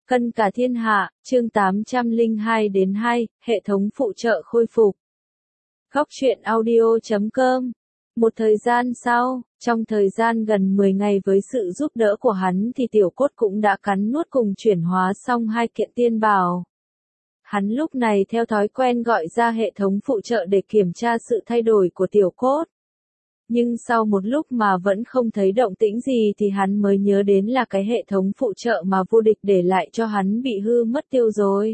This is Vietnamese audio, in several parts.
Cân cả thiên hạ, chương 802-2, hệ thống phụ trợ khôi phục. Góc truyện audio.com. Một thời gian sau, trong thời gian gần 10 ngày với sự giúp đỡ của hắn thì Tiểu Cốt cũng đã cắn nuốt cùng chuyển hóa xong 2 kiện tiên bảo. Hắn lúc này theo thói quen gọi ra hệ thống phụ trợ để kiểm tra sự thay đổi của Tiểu Cốt. Nhưng sau một lúc mà vẫn không thấy động tĩnh gì thì hắn mới nhớ đến là cái hệ thống phụ trợ mà vô địch để lại cho hắn bị hư mất tiêu rồi.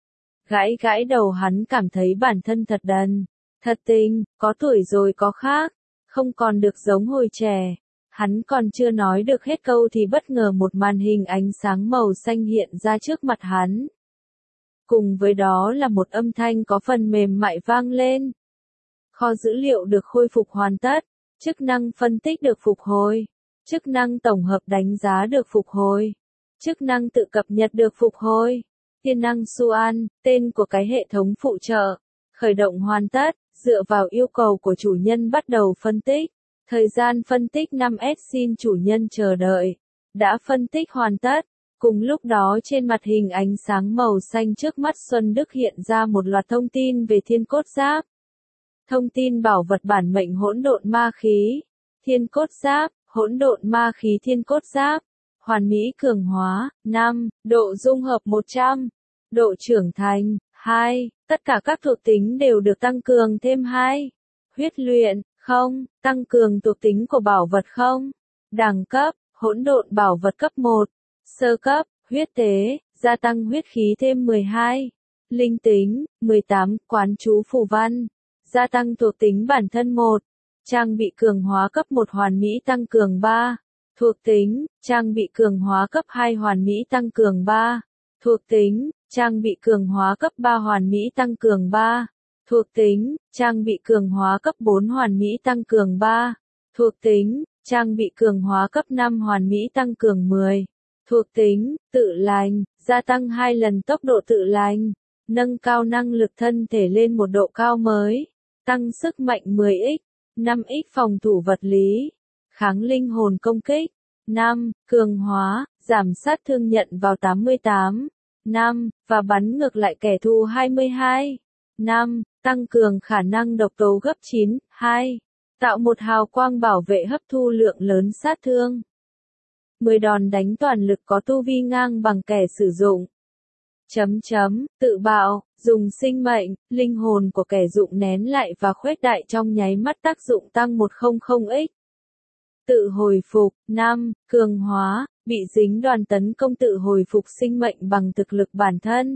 Gãi gãi đầu hắn cảm thấy bản thân thật đần, thật tinh, có tuổi rồi có khác, không còn được giống hồi trẻ. Hắn còn chưa nói được hết câu thì bất ngờ một màn hình ánh sáng màu xanh hiện ra trước mặt hắn. Cùng với đó là một âm thanh có phần mềm mại vang lên. Kho dữ liệu được khôi phục hoàn tất. Chức năng phân tích được phục hồi. Chức năng tổng hợp đánh giá được phục hồi. Chức năng tự cập nhật được phục hồi. Tiên năng Xuan, tên của cái hệ thống phụ trợ. Khởi động hoàn tất, dựa vào yêu cầu của chủ nhân bắt đầu phân tích. Thời gian phân tích 5S xin chủ nhân chờ đợi. Đã phân tích hoàn tất. Cùng lúc đó trên mặt hình ánh sáng màu xanh trước mắt Xuân Đức hiện ra một loạt thông tin về Thiên Cốt Giáp. Thông tin bảo vật bản mệnh hỗn độn ma khí, Thiên Cốt Giáp, hỗn độn ma khí Thiên Cốt Giáp, hoàn mỹ cường hóa, 5, độ dung hợp 100, độ trưởng thành, 2, tất cả các thuộc tính đều được tăng cường thêm 2, huyết luyện, 0, tăng cường thuộc tính của bảo vật 0, đẳng cấp, hỗn độn bảo vật cấp 1, sơ cấp, huyết tế, gia tăng huyết khí thêm 12, linh tính, 18, quán chú phù văn. Gia tăng thuộc tính bản thân 1. Trang bị cường hóa cấp 1 hoàn mỹ tăng cường 3. Thuộc tính, trang bị cường hóa cấp 2 hoàn mỹ tăng cường 3. Thuộc tính, trang bị cường hóa cấp 3 hoàn mỹ tăng cường 3. Thuộc tính, trang bị cường hóa cấp 4 hoàn mỹ tăng cường 3. Thuộc tính, trang bị cường hóa cấp 5 hoàn mỹ tăng cường 10. Thuộc tính, tự lành, gia tăng 2 lần tốc độ tự lành. Nâng cao năng lực thân thể lên một độ cao mới. Tăng sức mạnh 10x, 5x phòng thủ vật lý, kháng linh hồn công kích, 5, cường hóa, giảm sát thương nhận vào 88, 5, và bắn ngược lại kẻ thù 22, 5, tăng cường khả năng độc tố gấp 9, 2, tạo một hào quang bảo vệ hấp thu lượng lớn sát thương. 10 đòn đánh toàn lực có tu vi ngang bằng kẻ sử dụng. Tự bạo, dùng sinh mệnh, linh hồn của kẻ dụng nén lại và khuếch đại trong nháy mắt tác dụng tăng 100x. Tự hồi phục, 5, cường hóa, bị dính đoàn tấn công tự hồi phục sinh mệnh bằng thực lực bản thân.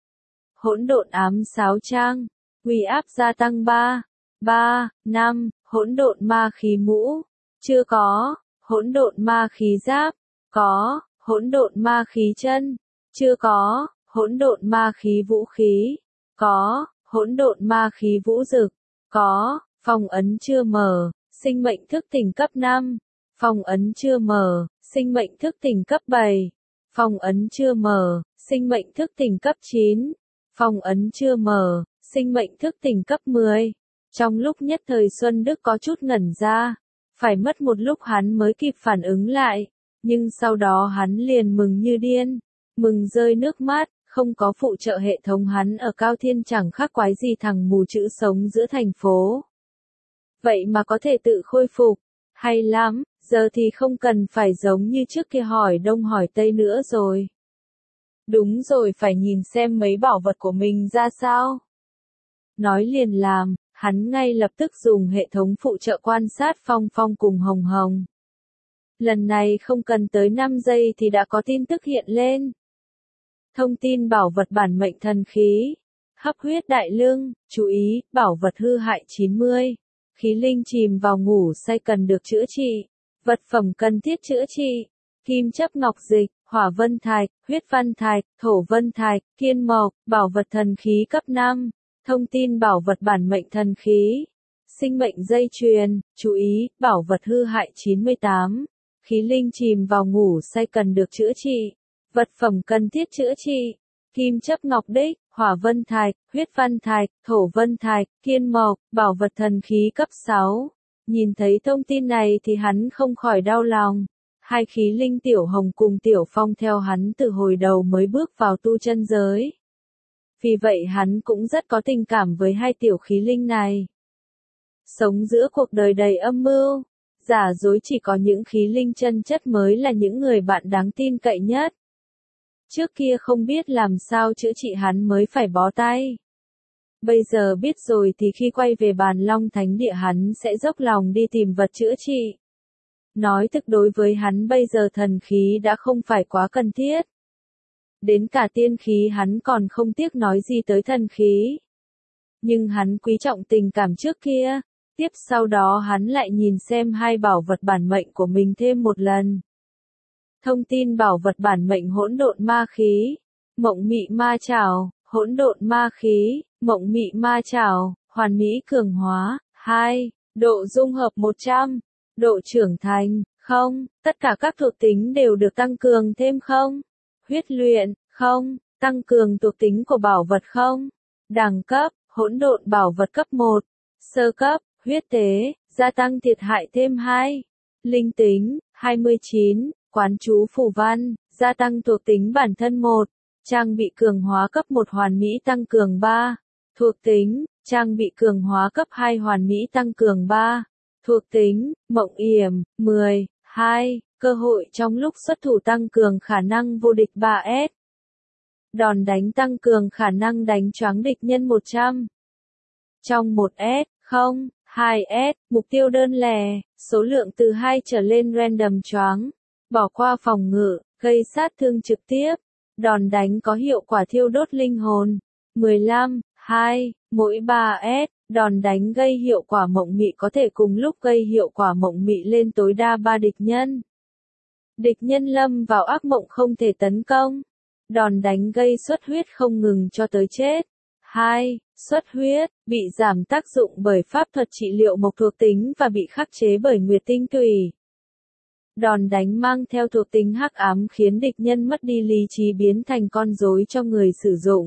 Hỗn độn ám sáo trang, uy áp gia tăng 3, 5, hỗn độn ma khí mũ, chưa có, hỗn độn ma khí giáp, có, hỗn độn ma khí chân, chưa có. Hỗn độn ma khí vũ khí, có, hỗn độn ma khí vũ dực, có, phong ấn chưa mở, sinh mệnh thức tỉnh cấp 5, phong ấn chưa mở, sinh mệnh thức tỉnh cấp 7, phong ấn chưa mở, sinh mệnh thức tỉnh cấp 9, phong ấn chưa mở, sinh mệnh thức tỉnh cấp 10. Trong lúc nhất thời Xuân Đức có chút ngẩn ra, phải mất một lúc hắn mới kịp phản ứng lại, nhưng sau đó hắn liền mừng như điên, mừng rơi nước mắt. Không có phụ trợ hệ thống hắn ở Cao Thiên chẳng khác quái gì thằng mù chữ sống giữa thành phố. Vậy mà có thể tự khôi phục, hay lắm, giờ thì không cần phải giống như trước kia hỏi đông hỏi tây nữa rồi. Đúng rồi, phải nhìn xem mấy bảo vật của mình ra sao. Nói liền làm, hắn ngay lập tức dùng hệ thống phụ trợ quan sát Phong Phong cùng Hồng Hồng. Lần này không cần tới 5 giây thì đã có tin tức hiện lên. Thông tin bảo vật bản mệnh thần khí, hấp huyết đại lương, chú ý, bảo vật hư hại 90, khí linh chìm vào ngủ say cần được chữa trị, vật phẩm cần thiết chữa trị, kim chấp ngọc dịch, hỏa vân thạch, huyết văn thạch, thổ vân thạch, kiên mộc, bảo vật thần khí cấp 5, thông tin bảo vật bản mệnh thần khí, sinh mệnh dây chuyền, chú ý, bảo vật hư hại 98, khí linh chìm vào ngủ say cần được chữa trị. Vật phẩm cần thiết chữa trị, kim chấp ngọc đích, hỏa vân thạch, huyết văn thạch, thổ vân thạch, kiên mộc, bảo vật thần khí cấp 6. Nhìn thấy thông tin này thì hắn không khỏi đau lòng. Hai khí linh Tiểu Hồng cùng Tiểu Phong theo hắn từ hồi đầu mới bước vào tu chân giới. Vì vậy hắn cũng rất có tình cảm với hai tiểu khí linh này. Sống giữa cuộc đời đầy âm mưu, giả dối, chỉ có những khí linh chân chất mới là những người bạn đáng tin cậy nhất. Trước kia không biết làm sao chữa trị hắn mới phải bó tay. Bây giờ biết rồi thì khi quay về Bàn Long Thánh Địa hắn sẽ dốc lòng đi tìm vật chữa trị. Nói thực, đối với hắn bây giờ thần khí đã không phải quá cần thiết. Đến cả tiên khí hắn còn không tiếc nói gì tới thần khí. Nhưng hắn quý trọng tình cảm trước kia. Tiếp sau đó hắn lại nhìn xem hai bảo vật bản mệnh của mình thêm một lần. Thông tin bảo vật bản mệnh hỗn độn ma khí, mộng mị ma chảo, hỗn độn ma khí, mộng mị ma chảo, hoàn mỹ cường hóa, 2, độ dung hợp 100, độ trưởng thành, không, tất cả các thuộc tính đều được tăng cường thêm không, huyết luyện, không, tăng cường thuộc tính của bảo vật không, đẳng cấp, hỗn độn bảo vật cấp 1, sơ cấp, huyết tế, gia tăng thiệt hại thêm 2, linh tính, 29, quán chú phù văn, gia tăng thuộc tính bản thân 1, trang bị cường hóa cấp 1 hoàn mỹ tăng cường 3, thuộc tính, trang bị cường hóa cấp 2 hoàn mỹ tăng cường 3, thuộc tính, mộng yểm, 10, 2, cơ hội trong lúc xuất thủ tăng cường khả năng vô địch 3S. Đòn đánh tăng cường khả năng đánh choáng địch nhân 100. Trong 1S, 0, 2S, mục tiêu đơn lẻ, số lượng từ 2 trở lên random choáng, bỏ qua phòng ngự, gây sát thương trực tiếp. Đòn đánh có hiệu quả thiêu đốt linh hồn. 15, 2, mỗi 3S, đòn đánh gây hiệu quả mộng mị có thể cùng lúc gây hiệu quả mộng mị lên tối đa 3 địch nhân. Địch nhân lâm vào ác mộng không thể tấn công. Đòn đánh gây xuất huyết không ngừng cho tới chết. 2. Xuất huyết, bị giảm tác dụng bởi pháp thuật trị liệu mộc thuộc tính và bị khắc chế bởi nguyệt tinh tùy. Đòn đánh mang theo thuộc tính hắc ám khiến địch nhân mất đi lý trí biến thành con rối cho người sử dụng.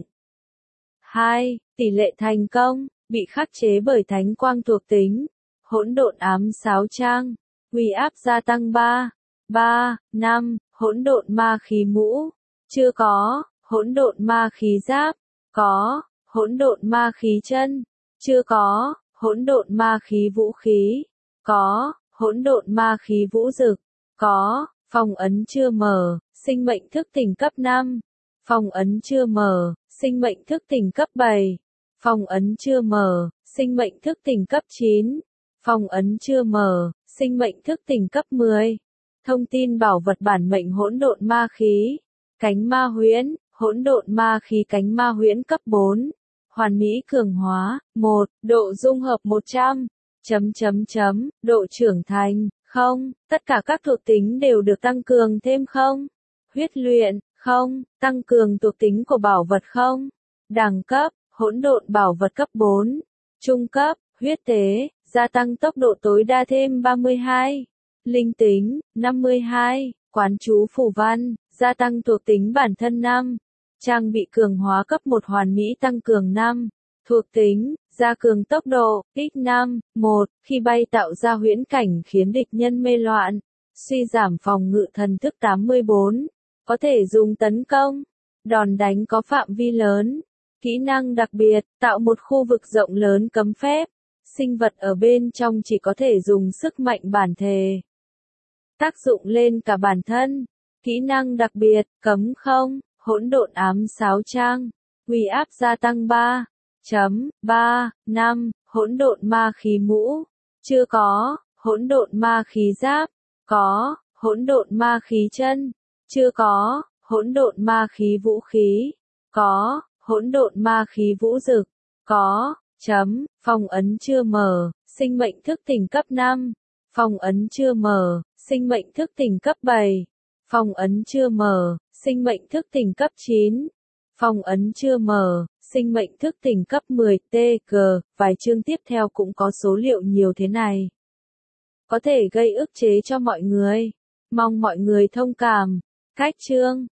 2. Tỷ lệ thành công, bị khắc chế bởi thánh quang thuộc tính. Hỗn độn ám sáo trang, uy áp gia tăng 3. 3, 5, hỗn độn ma khí mũ. Chưa có, hỗn độn ma khí giáp. Có, hỗn độn ma khí chân. Chưa có, hỗn độn ma khí vũ khí. Có, hỗn độn ma khí vũ dực. Có, phong ấn chưa mở, sinh mệnh thức tỉnh cấp 5. Phong ấn chưa mở, sinh mệnh thức tỉnh cấp 7. Phong ấn chưa mở, sinh mệnh thức tỉnh cấp 9. Phong ấn chưa mở, sinh mệnh thức tỉnh cấp 10. Thông tin bảo vật bản mệnh hỗn độn ma khí. Cánh ma huyễn, hỗn độn ma khí cánh ma huyễn cấp 4. Hoàn mỹ cường hóa, 1, độ dung hợp 100. Độ trưởng thành, không, tất cả các thuộc tính đều được tăng cường thêm không. Huyết luyện, không, tăng cường thuộc tính của bảo vật không. Đẳng cấp, hỗn độn bảo vật cấp 4. Trung cấp, huyết tế, gia tăng tốc độ tối đa thêm 32. Linh tính, 52, quán chú phù văn, gia tăng thuộc tính bản thân 5. Trang bị cường hóa cấp 1 hoàn mỹ tăng cường 5. Thuộc tính, gia cường tốc độ, x5, 1, khi bay tạo ra huyễn cảnh khiến địch nhân mê loạn. Suy giảm phòng ngự thần thức 84. Có thể dùng tấn công. Đòn đánh có phạm vi lớn. Kỹ năng đặc biệt, tạo một khu vực rộng lớn cấm phép. Sinh vật ở bên trong chỉ có thể dùng sức mạnh bản thể. Tác dụng lên cả bản thân. Kỹ năng đặc biệt, cấm không, hỗn độn ám sáo trang. Uy áp gia tăng 3. 3, 5, hỗn độn ma khí mũ. Chưa có, hỗn độn ma khí giáp. Có, hỗn độn ma khí chân. Chưa có, hỗn độn ma khí vũ khí. Có, hỗn độn ma khí vũ dực. Có, phong ấn chưa mở, sinh mệnh thức tỉnh cấp 5. Phong ấn chưa mở, sinh mệnh thức tỉnh cấp 7. Phong ấn chưa mở, sinh mệnh thức tỉnh cấp 9. Phong ấn chưa mở, sinh mệnh thức tỉnh cấp 10 TG, vài chương tiếp theo cũng có số liệu nhiều thế này. Có thể gây ức chế cho mọi người. Mong mọi người thông cảm. Cách chương